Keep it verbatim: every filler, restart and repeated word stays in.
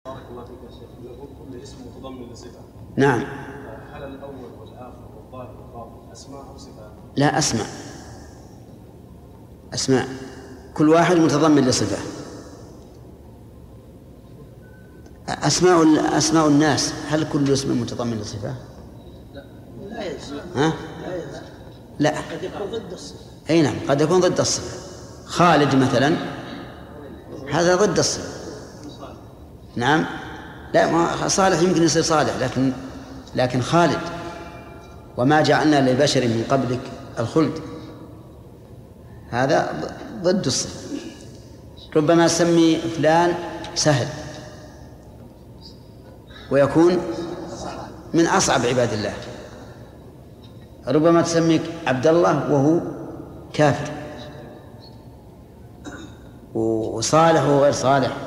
بارك الله فيك يا شيخ. يقول كل اسم متضمن لصفة. نعم. هل الأول والآخر والظاهر والباطن أسماء أو صفات؟ لا، أسماء. أسماء، كل واحد متضمن لصفة. أسماء أسماء الناس، هل كل اسم متضمن لصفة؟ لا، لا يجزم. ها؟ لا يجزم. لا. قد يكون ضد الصفة. أي نعم، قد يكون ضد الصفة. خالد مثلا هذا ضد الصفة. نعم. لا، ما صالح يمكن يصير صالح، لكن لكن خالد، وما جعلنا لبشر من قبلك الخلد، هذا ضد الصفة. ربما سمي فلان سهل ويكون من أصعب عباد الله، ربما تسميك عبد الله وهو كافر، وصالح وغير صالح.